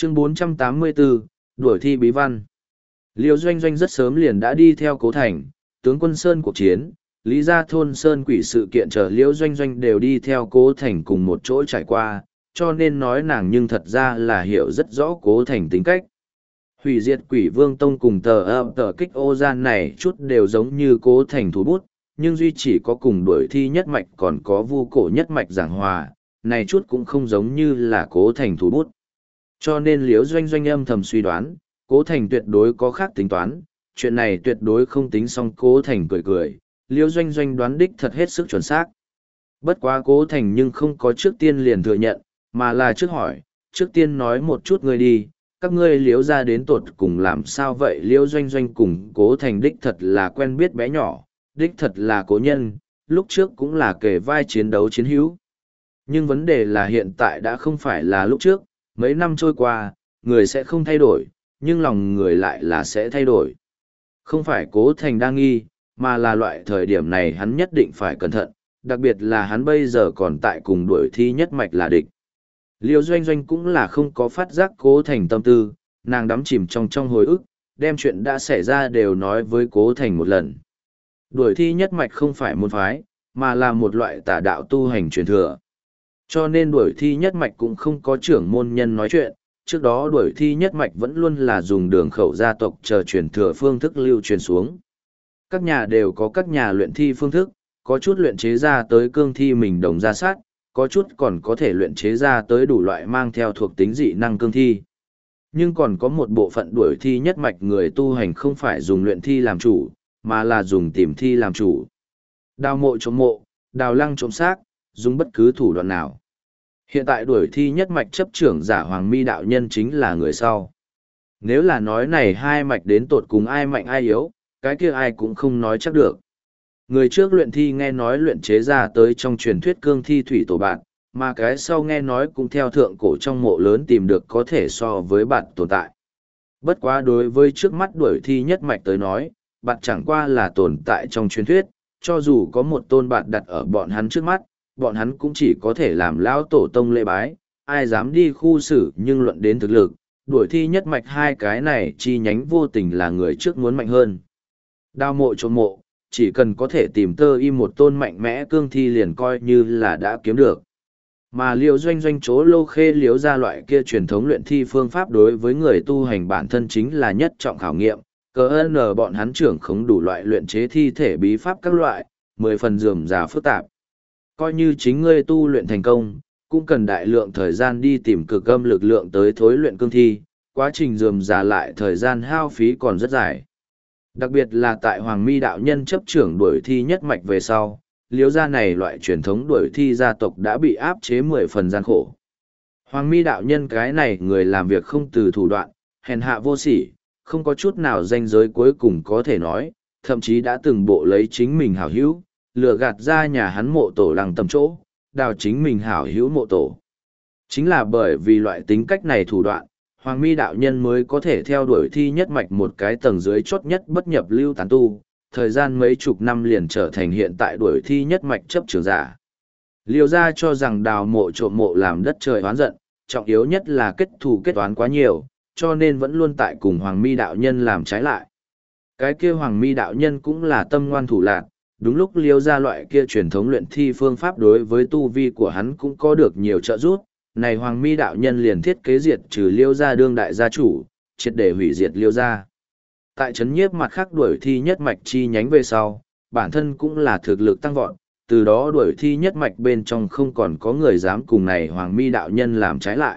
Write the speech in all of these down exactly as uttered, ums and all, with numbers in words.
Chương bốn trăm tám mươi bốn, đuổi thi bí văn. Liêu Doanh Doanh rất sớm liền đã đi theo Cố Thành, tướng quân Sơn cuộc chiến, Lý Gia Thôn Sơn quỷ sự kiện chờ Liêu Doanh Doanh đều đi theo Cố Thành cùng một chỗ trải qua, cho nên nói nàng nhưng thật ra là hiểu rất rõ Cố Thành tính cách. Hủy diệt quỷ vương tông cùng tờ ập tờ kích ô gian này chút đều giống như Cố Thành thủ bút, nhưng duy chỉ có cùng đuổi thi nhất mạch còn có vu cổ nhất mạch giảng hòa, này chút cũng không giống như là Cố Thành thủ bút. Cho nên Liễu Doanh Doanh âm thầm suy đoán, Cố Thành tuyệt đối có khác tính toán, chuyện này tuyệt đối không tính xong. Cố Thành cười cười, Liễu Doanh Doanh đoán đích thật hết sức chuẩn xác. Bất quá Cố Thành nhưng không có trước tiên liền thừa nhận, mà là trước hỏi, trước tiên nói một chút ngươi đi, các ngươi Liễu ra đến tột cùng làm sao vậy? Liễu Doanh Doanh cùng Cố Thành đích thật là quen biết bé nhỏ, đích thật là cố nhân, lúc trước cũng là kề vai chiến đấu chiến hữu. Nhưng vấn đề là hiện tại đã không phải là lúc trước, mấy năm trôi qua, người sẽ không thay đổi, nhưng lòng người lại là sẽ thay đổi. Không phải Cố Thành đa nghi, mà là loại thời điểm này hắn nhất định phải cẩn thận, đặc biệt là hắn bây giờ còn tại cùng đuổi thi nhất mạch là địch. Liêu Doanh Doanh cũng là không có phát giác Cố Thành tâm tư, nàng đắm chìm trong trong hồi ức, đem chuyện đã xảy ra đều nói với Cố Thành một lần. Đuổi thi nhất mạch không phải môn phái, mà là một loại tà đạo tu hành truyền thừa. Cho nên đuổi thi nhất mạch cũng không có trưởng môn nhân nói chuyện, trước đó đuổi thi nhất mạch vẫn luôn là dùng đường khẩu gia tộc chờ truyền thừa phương thức lưu truyền xuống. Các nhà đều có các nhà luyện thi phương thức, có chút luyện chế ra tới cương thi mình đồng ra sát, có chút còn có thể luyện chế ra tới đủ loại mang theo thuộc tính dị năng cương thi. Nhưng còn có một bộ phận đuổi thi nhất mạch người tu hành không phải dùng luyện thi làm chủ, mà là dùng tìm thi làm chủ. Đào mộ trộm mộ, đào lăng trộm xác, dùng bất cứ thủ đoạn nào. Hiện tại đuổi thi nhất mạch chấp trưởng giả Hoàng Mi đạo nhân chính là người sau. Nếu là nói này hai mạch đến tột cùng ai mạnh ai yếu, cái kia ai cũng không nói chắc được. Người trước luyện thi nghe nói luyện chế ra tới trong truyền thuyết cương thi thủy tổ bạn, mà cái sau nghe nói cũng theo thượng cổ trong mộ lớn tìm được có thể so với bạn tồn tại. Bất quá đối với trước mắt đuổi thi nhất mạch tới nói, bạn chẳng qua là tồn tại trong truyền thuyết, cho dù có một tôn bạn đặt ở bọn hắn trước mắt, bọn hắn cũng chỉ có thể làm lão tổ tông lễ bái, ai dám đi khu xử. Nhưng luận đến thực lực, đuổi thi nhất mạch hai cái này chi nhánh vô tình là người trước muốn mạnh hơn. Đao mộ trộm mộ, chỉ cần có thể tìm tơ y một tôn mạnh mẽ cương thi liền coi như là đã kiếm được. Mà Liễu Doanh Doanh chỗ Lô Khê Liễu ra loại kia truyền thống luyện thi phương pháp đối với người tu hành bản thân chính là nhất trọng khảo nghiệm, cờ ơn ở bọn hắn trưởng khống đủ loại luyện chế thi thể bí pháp các loại, mười phần rườm rà phức tạp. Coi như chính ngươi tu luyện thành công, cũng cần đại lượng thời gian đi tìm cực âm lực lượng tới thối luyện cương thi, quá trình rườm rà lại thời gian hao phí còn rất dài. Đặc biệt là tại Hoàng Mi đạo nhân chấp trưởng đuổi thi nhất mạch về sau, Liễu gia này loại truyền thống đuổi thi gia tộc đã bị áp chế mười phần gian khổ. Hoàng Mi đạo nhân cái này người làm việc không từ thủ đoạn, hèn hạ vô sỉ, không có chút nào danh giới cuối cùng có thể nói, thậm chí đã từng bộ lấy chính mình hảo hữu, lừa gạt ra nhà hắn mộ tổ lăng tầm chỗ, đào chính mình hảo hữu mộ tổ. Chính là bởi vì loại tính cách này thủ đoạn, Hoàng Mi đạo nhân mới có thể theo đuổi thi nhất mạch một cái tầng dưới chốt nhất bất nhập lưu tán tu, thời gian mấy chục năm liền trở thành hiện tại đuổi thi nhất mạch chấp trưởng giả. Liêu gia cho rằng đào mộ trộm mộ làm đất trời oán giận, trọng yếu nhất là kết thù kết toán quá nhiều, cho nên vẫn luôn tại cùng Hoàng Mi đạo nhân làm trái lại. Cái kia Hoàng Mi đạo nhân cũng là tâm ngoan thủ lạn, đúng lúc Liêu gia loại kia truyền thống luyện thi phương pháp đối với tu vi của hắn cũng có được nhiều trợ giúp. Này Hoàng Mi đạo nhân liền thiết kế diệt trừ Liêu gia đương đại gia chủ, triệt để hủy diệt Liêu gia. Tại trấn nhiếp mặt khác đuổi thi nhất mạch chi nhánh về sau, bản thân cũng là thực lực tăng vọt, từ đó đuổi thi nhất mạch bên trong không còn có người dám cùng này Hoàng Mi đạo nhân làm trái lại.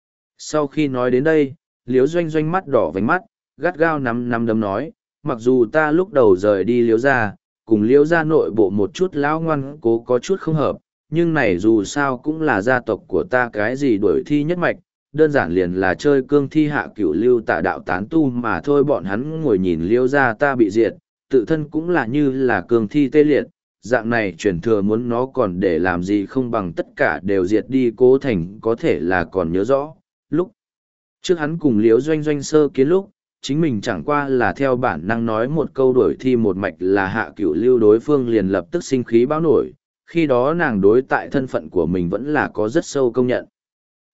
Sau khi nói đến đây, Liễu Doanh Doanh mắt đỏ vành mắt, gắt gao nắm nắm đấm nói, mặc dù ta lúc đầu rời đi Liễu gia, cùng Liễu gia nội bộ một chút lão ngoan cố có chút không hợp, nhưng này dù sao cũng là gia tộc của ta, cái gì đuổi thi nhất mạch, đơn giản liền là chơi cương thi hạ cửu lưu tà đạo tán tu mà thôi. Bọn hắn ngồi nhìn Liễu gia ta bị diệt, tự thân cũng là như là cương thi tê liệt, dạng này truyền thừa muốn nó còn để làm gì không bằng tất cả đều diệt đi. Cố Thành có thể là còn nhớ rõ, lúc trước hắn cùng Liễu Doanh Doanh sơ kiến lúc, chính mình chẳng qua là theo bản năng nói một câu đuổi thi một mạch là hạ cửu lưu, đối phương liền lập tức sinh khí báo nổi, khi đó nàng đối tại thân phận của mình vẫn là có rất sâu công nhận.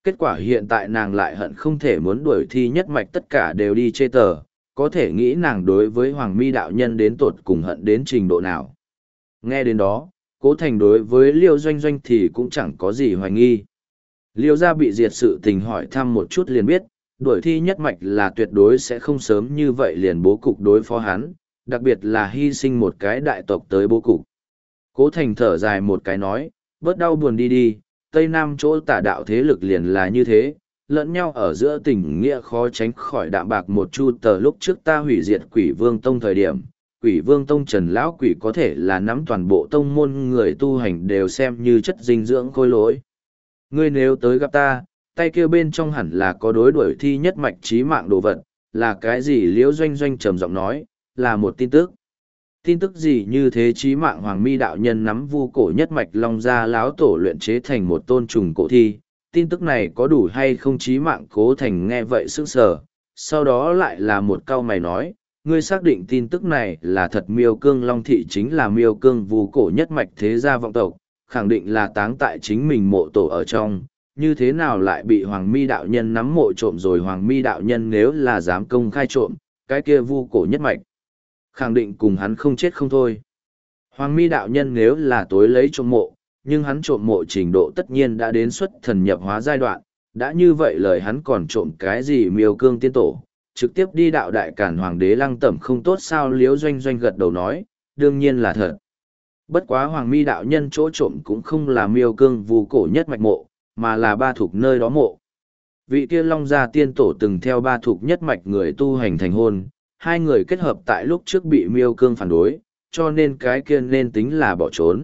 Kết quả hiện tại nàng lại hận không thể muốn đuổi thi nhất mạch tất cả đều đi chê tờ, có thể nghĩ nàng đối với Hoàng Mi đạo nhân đến tột cùng hận đến trình độ nào. Nghe đến đó, Cố Thành đối với Liêu Doanh Doanh thì cũng chẳng có gì hoài nghi. Liêu gia bị diệt sự tình hỏi thăm một chút liền biết, đuổi thi nhất mạch là tuyệt đối sẽ không sớm như vậy liền bố cục đối phó hắn, đặc biệt là hy sinh một cái đại tộc tới bố cục. Cố Thành thở dài một cái nói, bớt đau buồn đi đi, Tây Nam chỗ tả đạo thế lực liền là như thế, lẫn nhau ở giữa tình nghĩa khó tránh khỏi đạm bạc một chu tờ lúc trước ta hủy diệt quỷ vương tông thời điểm. Quỷ vương tông trần lão quỷ có thể là nắm toàn bộ tông môn người tu hành đều xem như chất dinh dưỡng khôi lỗi. Ngươi nếu tới gặp ta, tay kia bên trong hẳn là có đối đuổi thi nhất mạch trí mạng đồ vật, là cái gì Liễu Doanh Doanh trầm giọng nói, là một tin tức. Tin tức gì như thế trí mạng Hoàng Mi đạo nhân nắm vu cổ nhất mạch long gia láo tổ luyện chế thành một tôn trùng cổ thi, tin tức này có đủ hay không trí mạng? Cố Thành nghe vậy sững sờ, sau đó lại là một câu mày nói, ngươi xác định tin tức này là thật? Miêu Cương Long Thị chính là Miêu Cương vu cổ nhất mạch thế gia vọng tộc, khẳng định là táng tại chính mình mộ tổ ở trong, như thế nào lại bị Hoàng Mi đạo nhân nắm mộ trộm rồi? Hoàng Mi đạo nhân nếu là dám công khai trộm, cái kia vu cổ nhất mạch khẳng định cùng hắn không chết không thôi. Hoàng Mi đạo nhân nếu là tối lấy trộm mộ, nhưng hắn trộm mộ trình độ tất nhiên đã đến xuất thần nhập hóa giai đoạn, đã như vậy lời hắn còn trộm cái gì? Miêu Cương tiên tổ, trực tiếp đi đạo đại cản hoàng đế Lăng Tẩm không tốt sao? Liễu Doanh Doanh gật đầu nói, đương nhiên là thật. Bất quá Hoàng Mi đạo nhân chỗ trộm cũng không là Miêu Cương vu cổ nhất mạch mộ, mà là ba thuộc nơi đó mộ. Vị kia Long gia tiên tổ từng theo ba thuộc nhất mạch người tu hành thành hôn, hai người kết hợp tại lúc trước bị Miêu Cương phản đối, cho nên cái kia nên tính là bỏ trốn.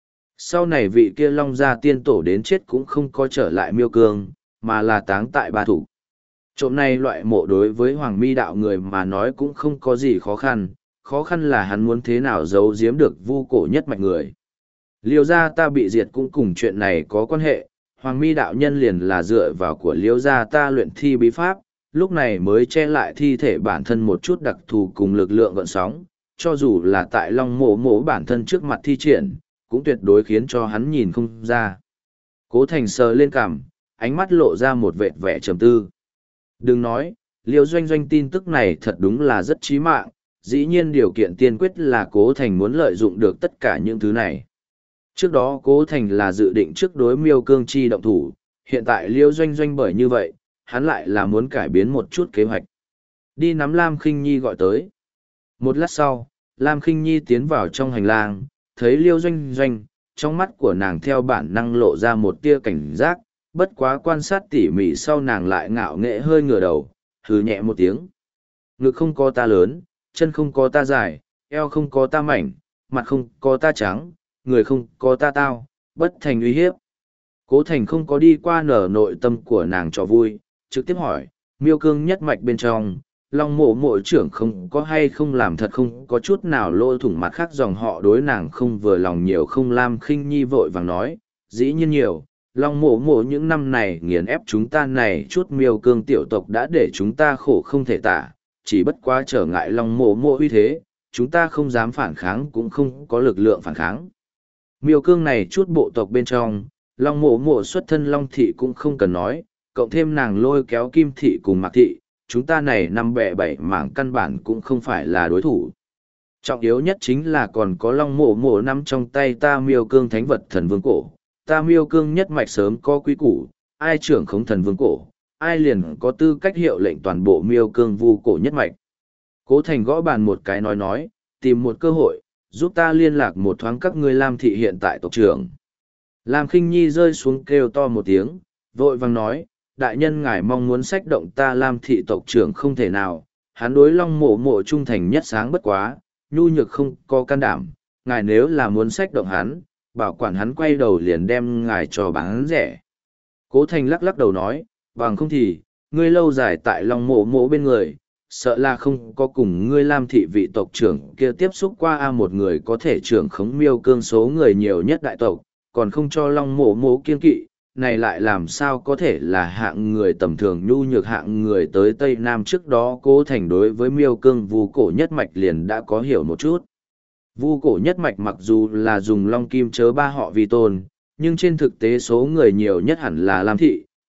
Sau này vị kia Long gia tiên tổ đến chết cũng không có trở lại Miêu Cương, mà là táng tại ba thủ. Trộm này loại mộ đối với Hoàng Mi đạo người mà nói cũng không có gì khó khăn, khó khăn là hắn muốn thế nào giấu giếm được vu cổ nhất mạch người. Liêu gia ta bị diệt cũng cùng chuyện này có quan hệ, Hoàng Mi đạo nhân liền là dựa vào của Liêu gia ta luyện thi bí pháp, lúc này mới che lại thi thể bản thân một chút đặc thù cùng lực lượng gợn sóng, cho dù là tại Long Mộ Mộ bản thân trước mặt thi triển, cũng tuyệt đối khiến cho hắn nhìn không ra. Cố Thành sờ lên cằm, ánh mắt lộ ra một vệt vẻ trầm tư. Đừng nói, Liêu Doanh Doanh tin tức này thật đúng là rất chí mạng, dĩ nhiên điều kiện tiên quyết là Cố Thành muốn lợi dụng được tất cả những thứ này. Trước đó Cố Thành là dự định trước đối Miêu Cương chi động thủ, hiện tại Liêu Doanh Doanh bởi như vậy, hắn lại là muốn cải biến một chút kế hoạch. Đi nắm Lam Khinh Nhi gọi tới. Một lát sau, Lam Khinh Nhi tiến vào trong hành lang, thấy Liêu Doanh Doanh, trong mắt của nàng theo bản năng lộ ra một tia cảnh giác, bất quá quan sát tỉ mỉ sau nàng lại ngạo nghễ hơi ngửa đầu, hừ nhẹ một tiếng. Ngực không có ta lớn, chân không có ta dài, eo không có ta mảnh, mặt không có ta trắng, người không có ta tao, bất thành uy hiếp. Cố Thành không có đi qua nở nội tâm của nàng cho vui, trực tiếp hỏi, Miêu Cương nhất mạch bên trong, Long Mộ Mộ trưởng không có hay không làm thật không có chút nào lỗ thủng? Mặt khác dòng họ đối nàng không vừa lòng nhiều không? Lam Khinh Nhi vội vàng nói, dĩ nhiên nhiều, Long Mộ Mộ những năm này nghiền ép chúng ta này chút Miêu Cương tiểu tộc đã để chúng ta khổ không thể tả, chỉ bất quá trở ngại Long Mộ Mộ uy thế, chúng ta không dám phản kháng cũng không có lực lượng phản kháng. Miêu Cương này chút bộ tộc bên trong, Long Mộ Mộ xuất thân Long Thị cũng không cần nói, cộng thêm nàng lôi kéo Kim Thị cùng Mạc Thị, chúng ta này năm bẹ bảy mảng căn bản cũng không phải là đối thủ. Trọng yếu nhất chính là còn có Long Mộ Mộ nắm trong tay ta Miêu Cương thánh vật thần vương cổ, ta Miêu Cương nhất mạch sớm có quý củ, ai trưởng khống thần vương cổ, ai liền có tư cách hiệu lệnh toàn bộ Miêu Cương vu cổ nhất mạch. Cố Thành gõ bàn một cái nói nói, tìm một cơ hội, giúp ta liên lạc một thoáng các ngươi Lam Thị hiện tại tộc trưởng. Lam Khinh Nhi rơi xuống kêu to một tiếng, vội vàng nói, đại nhân ngài mong muốn sách động ta Lam Thị tộc trưởng không thể nào, hắn đối Long Mộ Mộ trung thành nhất sáng bất quá, nhu nhược không có can đảm, ngài nếu là muốn sách động hắn, bảo quản hắn quay đầu liền đem ngài cho bán rẻ. Cố Thành lắc lắc đầu nói, bằng không thì, ngươi lâu dài tại Long Mộ Mộ bên người, sợ là không có cùng ngươi Lam Thị vị tộc trưởng kia tiếp xúc qua a một người có thể trưởng khống Miêu Cương số người nhiều nhất đại tộc, còn không cho Long Mộ Mộ kiên kỵ, này lại làm sao có thể là hạng người tầm thường nhu nhược hạng người? Tới Tây Nam trước đó Cố Thành đối với Miêu Cương vu cổ nhất mạch liền đã có hiểu một chút. Vu cổ nhất mạch mặc dù là dùng Long Kim chớ ba họ vi tôn, nhưng trên thực tế số người nhiều nhất hẳn là Lam Thị,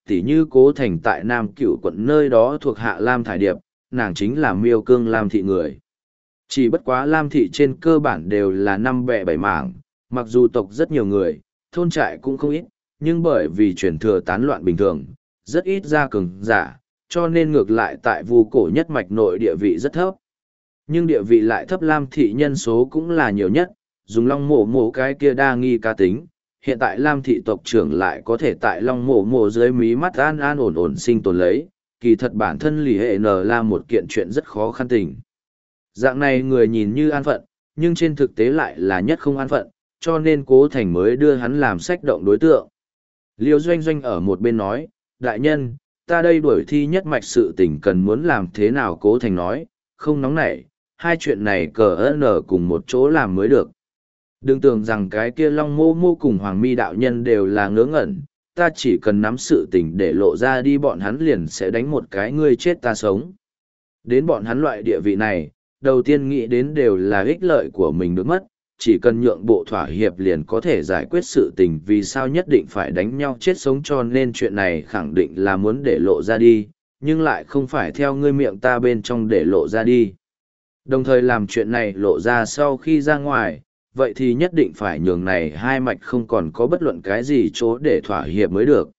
tỉ như Cố Thành tại Nam Cửu quận nơi đó thuộc hạ Lam Thải Điệp, nàng chính là Miêu Cương Lam thị người. Chỉ bất quá Lam thị trên cơ bản đều là năm bè bảy mảng, mặc dù tộc rất nhiều người, thôn trại cũng không ít, nhưng bởi vì truyền thừa tán loạn bình thường, rất ít ra cường giả, cho nên ngược lại tại Vu cổ nhất mạch nội địa vị rất thấp. Nhưng địa vị lại thấp, Lam thị nhân số cũng là nhiều nhất, dùng Long Mộ Mộ cái kia đa nghi ca tính, hiện tại Lam thị tộc trưởng lại có thể tại Long Mộ Mộ dưới mí mắt an an ổn ổn sinh tồn lấy, kỳ thật bản thân lì hệ nờ là một kiện chuyện rất khó khăn tình. Dạng này người nhìn như an phận, nhưng trên thực tế lại là nhất không an phận, cho nên Cố Thành mới đưa hắn làm sách động đối tượng. Liêu Doanh Doanh ở một bên nói, đại nhân, ta đây đuổi thi nhất mạch sự tình cần muốn làm thế nào? Cố Thành nói, không nóng nảy, hai chuyện này cờ ơn ở cùng một chỗ làm mới được. Đừng tưởng rằng cái kia Long Mô Mô cùng Hoàng Mi đạo nhân đều là ngớ ngẩn, ta chỉ cần nắm sự tình để lộ ra đi, bọn hắn liền sẽ đánh một cái ngươi chết ta sống. Đến bọn hắn loại địa vị này, đầu tiên nghĩ đến đều là ích lợi của mình được mất, chỉ cần nhượng bộ thỏa hiệp liền có thể giải quyết sự tình, vì sao nhất định phải đánh nhau chết sống, cho nên chuyện này khẳng định là muốn để lộ ra đi, nhưng lại không phải theo ngươi miệng ta bên trong để lộ ra đi. Đồng thời làm chuyện này lộ ra sau khi ra ngoài, vậy thì nhất định phải nhường này hai mạch không còn có bất luận cái gì chỗ để thỏa hiệp mới được.